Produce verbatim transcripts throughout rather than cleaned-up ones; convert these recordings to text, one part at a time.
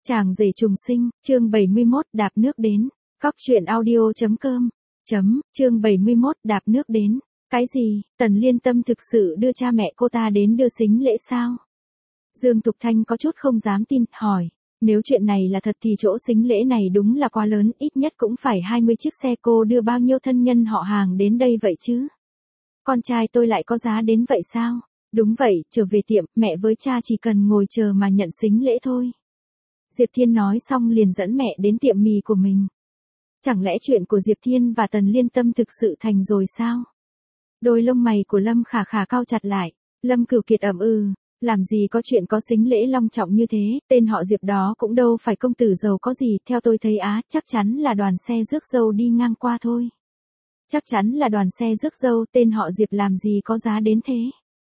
Chàng rể trùng sinh, chương bảy mươi mốt đạp nước đến. Cóc truyện audio chấm com. Chấm, chương bảy mươi mốt đạp nước đến. Cái gì, Tần Liên Tâm thực sự đưa cha mẹ cô ta đến đưa sính lễ sao? Dương Thục Thanh có chút không dám tin, hỏi. Nếu chuyện này là thật thì chỗ sính lễ này đúng là quá lớn, ít nhất cũng phải hai mươi chiếc xe, cô đưa bao nhiêu thân nhân họ hàng đến đây vậy chứ? Con trai tôi lại có giá đến vậy sao? Đúng vậy, trở về tiệm, mẹ với cha chỉ cần ngồi chờ mà nhận sính lễ thôi. Diệp Thiên nói xong liền dẫn mẹ đến tiệm mì của mình. Chẳng lẽ chuyện của Diệp Thiên và Tần Liên Tâm thực sự thành rồi sao? Đôi lông mày của Lâm Khả Khả cau chặt lại. Lâm Cửu Kiệt ậm ừ, làm gì có chuyện có sính lễ long trọng như thế, tên họ Diệp đó cũng đâu phải công tử giàu có gì, theo tôi thấy á, chắc chắn là đoàn xe rước dâu đi ngang qua thôi. Chắc chắn là đoàn xe rước dâu, tên họ Diệp làm gì có giá đến thế.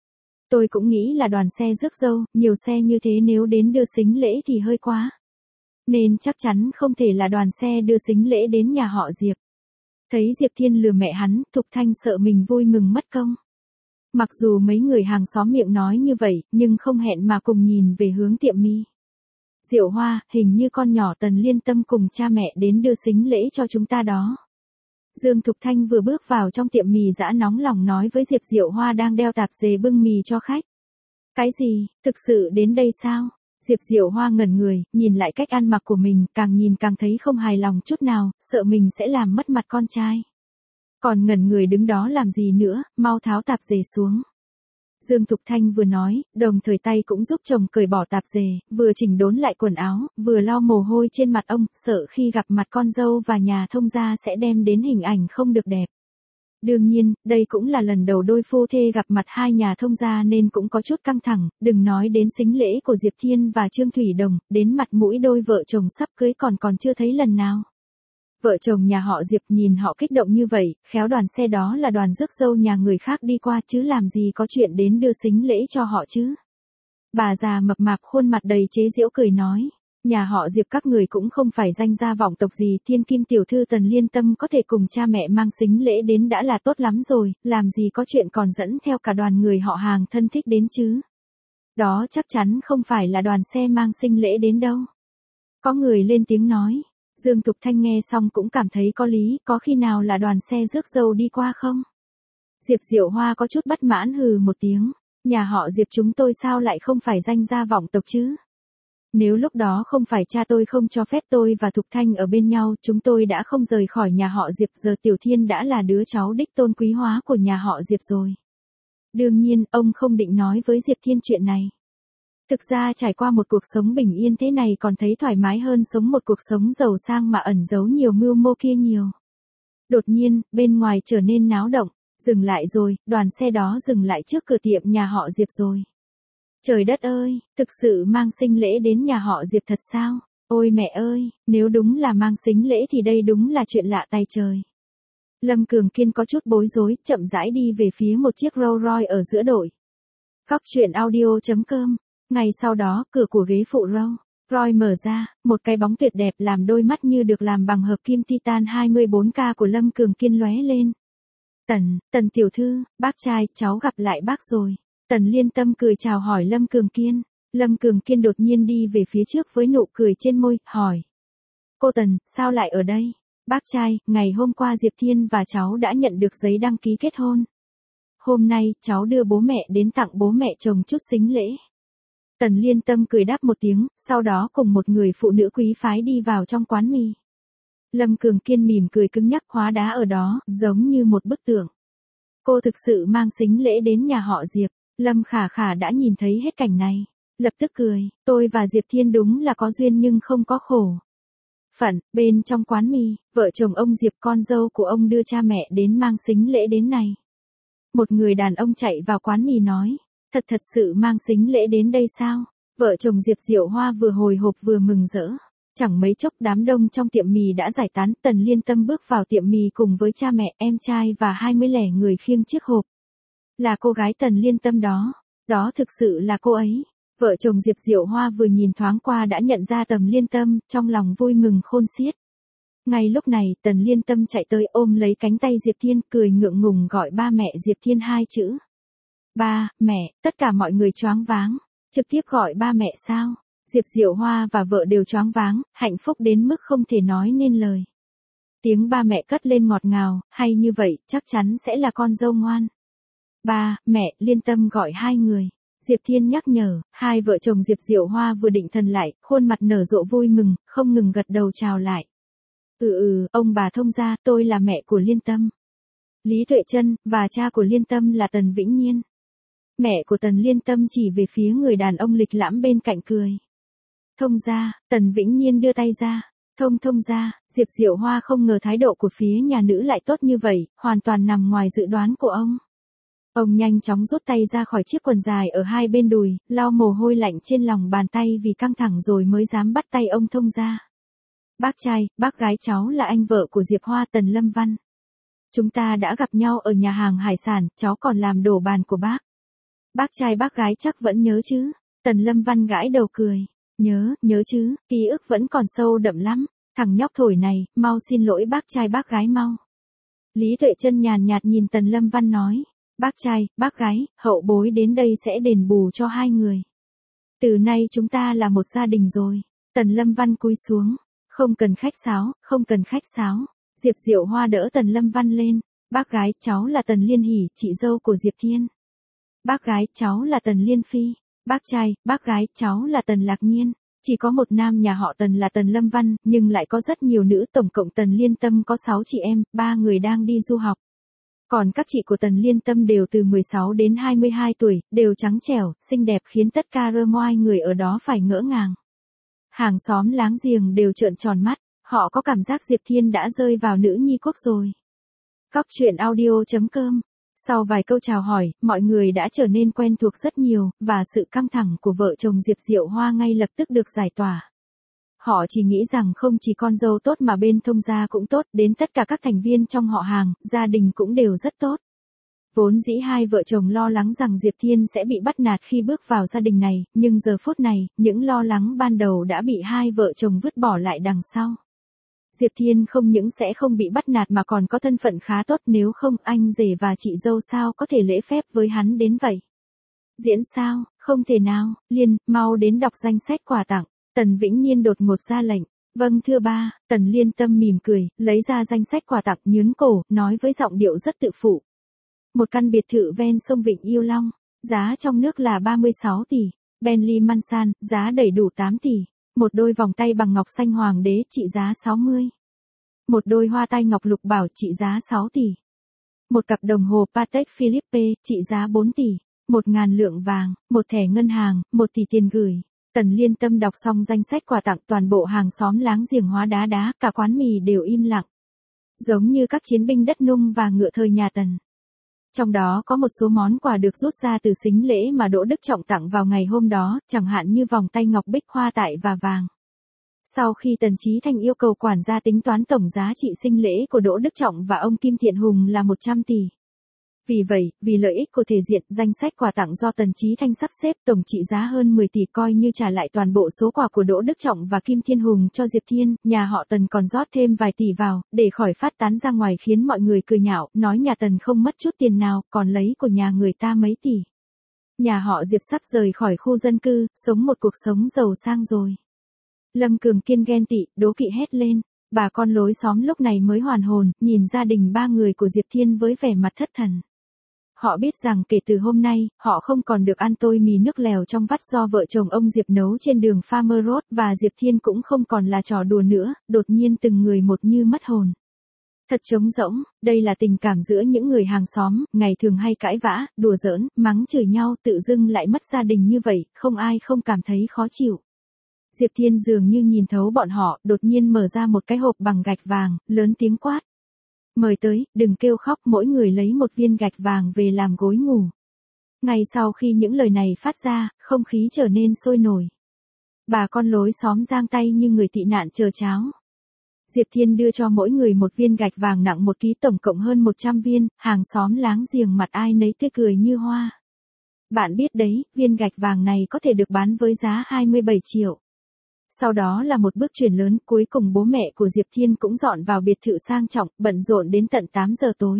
Tôi cũng nghĩ là đoàn xe rước dâu, nhiều xe như thế nếu đến đưa sính lễ thì hơi quá. Nên chắc chắn không thể là đoàn xe đưa sính lễ đến nhà họ Diệp. Thấy Diệp Thiên lừa mẹ hắn, Thục Thanh sợ mình vui mừng mất công. Mặc dù mấy người hàng xóm miệng nói như vậy, nhưng không hẹn mà cùng nhìn về hướng tiệm mì. Diệu Hoa, hình như con nhỏ Tần Liên Tâm cùng cha mẹ đến đưa sính lễ cho chúng ta đó. Dương Thục Thanh vừa bước vào trong tiệm mì dã nóng lòng nói với Diệp Diệu Hoa đang đeo tạp dề bưng mì cho khách. Cái gì, thực sự đến đây sao? Diệp Diệu Hoa ngẩn người, nhìn lại cách ăn mặc của mình, càng nhìn càng thấy không hài lòng chút nào, sợ mình sẽ làm mất mặt con trai. Còn ngẩn người đứng đó làm gì nữa, mau tháo tạp dề xuống. Dương Thục Thanh vừa nói, đồng thời tay cũng giúp chồng cởi bỏ tạp dề, vừa chỉnh đốn lại quần áo, vừa lau mồ hôi trên mặt ông, sợ khi gặp mặt con dâu và nhà thông gia sẽ đem đến hình ảnh không được đẹp. Đương nhiên, đây cũng là lần đầu đôi phu thê gặp mặt hai nhà thông gia nên cũng có chút căng thẳng, đừng nói đến sính lễ của Diệp Thiên và Trương Thủy Đồng, đến mặt mũi đôi vợ chồng sắp cưới còn còn chưa thấy lần nào. Vợ chồng nhà họ Diệp nhìn họ kích động như vậy, khéo đoàn xe đó là đoàn rước dâu nhà người khác đi qua chứ làm gì có chuyện đến đưa sính lễ cho họ chứ. Bà già mập mạp khuôn mặt đầy chế giễu cười nói. Nhà họ Diệp các người cũng không phải danh gia vọng tộc gì, thiên kim tiểu thư Tần Liên Tâm có thể cùng cha mẹ mang sính lễ đến đã là tốt lắm rồi, làm gì có chuyện còn dẫn theo cả đoàn người họ hàng thân thích đến chứ. Đó chắc chắn không phải là đoàn xe mang sính lễ đến đâu. Có người lên tiếng nói, Dương Thục Thanh nghe xong cũng cảm thấy có lý, có khi nào là đoàn xe rước dâu đi qua không? Diệp Diệu Hoa có chút bất mãn hừ một tiếng, nhà họ Diệp chúng tôi sao lại không phải danh gia vọng tộc chứ? Nếu lúc đó không phải cha tôi không cho phép tôi và Thục Thanh ở bên nhau, chúng tôi đã không rời khỏi nhà họ Diệp, giờ Tiểu Thiên đã là đứa cháu đích tôn quý hóa của nhà họ Diệp rồi. Đương nhiên, ông không định nói với Diệp Thiên chuyện này. Thực ra trải qua một cuộc sống bình yên thế này còn thấy thoải mái hơn sống một cuộc sống giàu sang mà ẩn giấu nhiều mưu mô kia nhiều. Đột nhiên, bên ngoài trở nên náo động, dừng lại rồi, đoàn xe đó dừng lại trước cửa tiệm nhà họ Diệp rồi. Trời đất ơi, thực sự mang sính lễ đến nhà họ Diệp thật sao? Ôi mẹ ơi, nếu đúng là mang sính lễ thì đây đúng là chuyện lạ tay trời. Lâm Cường Kiên có chút bối rối, chậm rãi đi về phía một chiếc Rolls Royce ở giữa đội. Cóc truyện audio chấm com. Ngay sau đó, cửa của ghế phụ Rolls Royce mở ra, một cái bóng tuyệt đẹp làm đôi mắt như được làm bằng hợp kim titan hai mươi bốn K của Lâm Cường Kiên lóe lên. Tần, Tần tiểu thư, bác trai, cháu gặp lại bác rồi. Tần Liên Tâm cười chào hỏi Lâm Cường Kiên. Lâm Cường Kiên đột nhiên đi về phía trước với nụ cười trên môi, hỏi. Cô Tần, sao lại ở đây? Bác trai, ngày hôm qua Diệp Thiên và cháu đã nhận được giấy đăng ký kết hôn. Hôm nay, cháu đưa bố mẹ đến tặng bố mẹ chồng chút sính lễ. Tần Liên Tâm cười đáp một tiếng, sau đó cùng một người phụ nữ quý phái đi vào trong quán mì. Lâm Cường Kiên mỉm cười cứng nhắc hóa đá ở đó, giống như một bức tượng. Cô thực sự mang sính lễ đến nhà họ Diệp. Lâm Khả Khả đã nhìn thấy hết cảnh này. Lập tức cười, tôi và Diệp Thiên đúng là có duyên nhưng không có khổ. Phận, bên trong quán mì, vợ chồng ông Diệp con dâu của ông đưa cha mẹ đến mang sính lễ đến này. Một người đàn ông chạy vào quán mì nói, thật thật sự mang sính lễ đến đây sao? Vợ chồng Diệp Diệu Hoa vừa hồi hộp vừa mừng rỡ. Chẳng mấy chốc đám đông trong tiệm mì đã giải tán, Tần Liên Tâm bước vào tiệm mì cùng với cha mẹ, em trai và hai mươi lẻ người khiêng chiếc hộp. Là cô gái Tần Liên Tâm đó, đó thực sự là cô ấy. Vợ chồng Diệp Diệu Hoa vừa nhìn thoáng qua đã nhận ra Tần Liên Tâm, trong lòng vui mừng khôn xiết. Ngay lúc này, Tần Liên Tâm chạy tới ôm lấy cánh tay Diệp Thiên, cười ngượng ngùng gọi ba mẹ Diệp Thiên hai chữ. Ba, mẹ, tất cả mọi người choáng váng, trực tiếp gọi ba mẹ sao? Diệp Diệu Hoa và vợ đều choáng váng, hạnh phúc đến mức không thể nói nên lời. Tiếng ba mẹ cất lên ngọt ngào, hay như vậy, chắc chắn sẽ là con dâu ngoan. Ba, mẹ, Liên Tâm gọi hai người. Diệp Thiên nhắc nhở, hai vợ chồng Diệp Diệu Hoa vừa định thần lại, khuôn mặt nở rộ vui mừng, không ngừng gật đầu chào lại. Ừ ừ, ông bà thông gia, tôi là mẹ của Liên Tâm. Lý Tuệ Trân, và cha của Liên Tâm là Tần Vĩnh Nhiên. Mẹ của Tần Liên Tâm chỉ về phía người đàn ông lịch lãm bên cạnh cười. Thông gia, Tần Vĩnh Nhiên đưa tay ra. Thông thông gia, Diệp Diệu Hoa không ngờ thái độ của phía nhà nữ lại tốt như vậy, hoàn toàn nằm ngoài dự đoán của ông. Ông nhanh chóng rút tay ra khỏi chiếc quần dài ở hai bên đùi, lau mồ hôi lạnh trên lòng bàn tay vì căng thẳng rồi mới dám bắt tay ông thông gia. Bác trai, bác gái cháu là anh vợ của Diệp Hoa, Tần Lâm Văn. Chúng ta đã gặp nhau ở nhà hàng hải sản, cháu còn làm đổ bàn của bác. Bác trai bác gái chắc vẫn nhớ chứ? Tần Lâm Văn gãi đầu cười. Nhớ, nhớ chứ, ký ức vẫn còn sâu đậm lắm. Thằng nhóc thổi này, mau xin lỗi bác trai bác gái mau. Lý Tuệ Trân nhàn nhạt nhìn Tần Lâm Văn nói. Bác trai, bác gái, hậu bối đến đây sẽ đền bù cho hai người. Từ nay chúng ta là một gia đình rồi. Tần Lâm Văn cúi xuống. Không cần khách sáo, không cần khách sáo. Diệp Diệu Hoa đỡ Tần Lâm Văn lên. Bác gái, cháu là Tần Liên Hỷ, chị dâu của Diệp Thiên. Bác gái, cháu là Tần Liên Phi. Bác trai, bác gái, cháu là Tần Lạc Nhiên. Chỉ có một nam nhà họ Tần là Tần Lâm Văn, nhưng lại có rất nhiều nữ, tổng cộng Tần Liên Tâm có sáu chị em, ba người đang đi du học. Còn các chị của Tần Liên Tâm đều từ mười sáu đến hai mươi hai tuổi, đều trắng trẻo, xinh đẹp khiến tất cả rơ moai người ở đó phải ngỡ ngàng. Hàng xóm láng giềng đều trợn tròn mắt, họ có cảm giác Diệp Thiên đã rơi vào nữ nhi quốc rồi. Cóc truyện audio chấm com. Sau vài câu chào hỏi, mọi người đã trở nên quen thuộc rất nhiều, và sự căng thẳng của vợ chồng Diệp Diệu Hoa ngay lập tức được giải tỏa. Họ chỉ nghĩ rằng không chỉ con dâu tốt mà bên thông gia cũng tốt, đến tất cả các thành viên trong họ hàng, gia đình cũng đều rất tốt. Vốn dĩ hai vợ chồng lo lắng rằng Diệp Thiên sẽ bị bắt nạt khi bước vào gia đình này, nhưng giờ phút này, những lo lắng ban đầu đã bị hai vợ chồng vứt bỏ lại đằng sau. Diệp Thiên không những sẽ không bị bắt nạt mà còn có thân phận khá tốt, nếu không anh rể và chị dâu sao có thể lễ phép với hắn đến vậy. Diễn sao, không thể nào, Liên, mau đến đọc danh sách quà tặng. Tần Vĩnh Nhiên đột ngột ra lệnh. Vâng thưa ba, Tần Liên Tâm mỉm cười, lấy ra danh sách quà tặng nhướn cổ, nói với giọng điệu rất tự phụ. Một căn biệt thự ven sông Vịnh Yêu Long, giá trong nước là ba mươi sáu tỷ. Bentley Mansion, giá đầy đủ tám tỷ. Một đôi vòng tay bằng ngọc xanh hoàng đế trị giá sáu mươi. Một đôi hoa tai ngọc lục bảo trị giá sáu tỷ. Một cặp đồng hồ Patek Philippe trị giá bốn tỷ. Một ngàn lượng vàng, một thẻ ngân hàng, một tỷ tiền gửi. Tần Liên Tâm đọc xong danh sách quà tặng, toàn bộ hàng xóm láng giềng hóa đá đá, cả quán mì đều im lặng. Giống như các chiến binh đất nung và ngựa thời nhà Tần. Trong đó có một số món quà được rút ra từ sính lễ mà Đỗ Đức Trọng tặng vào ngày hôm đó, chẳng hạn như vòng tay ngọc bích hoa tại và vàng. Sau khi Tần Chí Thanh yêu cầu quản gia tính toán tổng giá trị sinh lễ của Đỗ Đức Trọng và ông Kim Thiện Hùng là một trăm tỷ. Vì vậy, vì lợi ích của thể diện, danh sách quà tặng do Tần Chí Thanh sắp xếp tổng trị giá hơn mười tỷ, coi như trả lại toàn bộ số quà của Đỗ Đức Trọng và Kim Thiên Hùng cho Diệp Thiên. Nhà họ Tần còn rót thêm vài tỷ vào, để khỏi phát tán ra ngoài khiến mọi người cười nhạo, nói nhà Tần không mất chút tiền nào, còn lấy của nhà người ta mấy tỷ. Nhà họ Diệp sắp rời khỏi khu dân cư, sống một cuộc sống giàu sang rồi. Lâm Cường Kiên ghen tị, đố kỵ hét lên. Bà con lối xóm lúc này mới hoàn hồn, nhìn gia đình ba người của Diệp Thiên với vẻ mặt thất thần. Họ biết rằng kể từ hôm nay, họ không còn được ăn tôi mì nước lèo trong vắt do vợ chồng ông Diệp nấu trên đường Farmer Road, và Diệp Thiên cũng không còn là trò đùa nữa, đột nhiên từng người một như mất hồn. Thật trống rỗng, đây là tình cảm giữa những người hàng xóm, ngày thường hay cãi vã, đùa giỡn, mắng chửi nhau, tự dưng lại mất gia đình như vậy, không ai không cảm thấy khó chịu. Diệp Thiên dường như nhìn thấu bọn họ, đột nhiên mở ra một cái hộp bằng gạch vàng, lớn tiếng quát. Mời tới, đừng kêu khóc, mỗi người lấy một viên gạch vàng về làm gối ngủ. Ngay sau khi những lời này phát ra, không khí trở nên sôi nổi. Bà con lối xóm giang tay như người tị nạn chờ cháo. Diệp Thiên đưa cho mỗi người một viên gạch vàng nặng một ký, tổng cộng hơn một trăm viên, hàng xóm láng giềng mặt ai nấy tươi cười như hoa. Bạn biết đấy, viên gạch vàng này có thể được bán với giá hai mươi bảy triệu. Sau đó là một bước chuyển lớn, cuối cùng bố mẹ của Diệp Thiên cũng dọn vào biệt thự sang trọng, bận rộn đến tận tám giờ tối.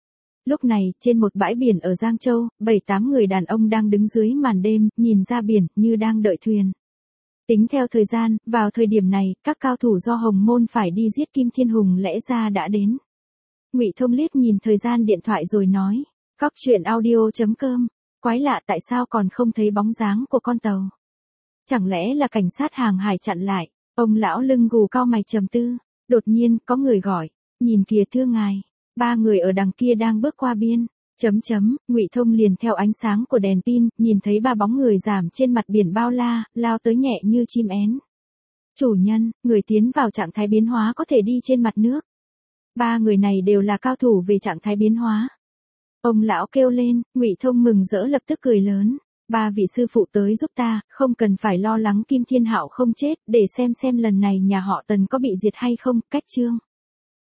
Lúc này, trên một bãi biển ở Giang Châu, bảy tám người đàn ông đang đứng dưới màn đêm, nhìn ra biển, như đang đợi thuyền. Tính theo thời gian, vào thời điểm này, các cao thủ do Hồng Môn phải đi giết Kim Thiên Hùng lẽ ra đã đến. Ngụy Thông liếc nhìn thời gian điện thoại rồi nói, cóc truyện audio chấm com, quái lạ tại sao còn không thấy bóng dáng của con tàu. Chẳng lẽ là cảnh sát hàng hải chặn lại, ông lão lưng gù cau mày trầm tư, đột nhiên có người gọi, nhìn kìa thưa ngài, ba người ở đằng kia đang bước qua biên. Chấm chấm, Ngụy Thông liền theo ánh sáng của đèn pin, nhìn thấy ba bóng người giảm trên mặt biển bao la, lao tới nhẹ như chim én. Chủ nhân, người tiến vào trạng thái biến hóa có thể đi trên mặt nước. Ba người này đều là cao thủ về trạng thái biến hóa. Ông lão kêu lên, Ngụy Thông mừng rỡ lập tức cười lớn. Ba vị sư phụ tới giúp ta, không cần phải lo lắng Kim Thiên Hạo không chết, để xem xem lần này nhà họ Tần có bị diệt hay không, cách chương.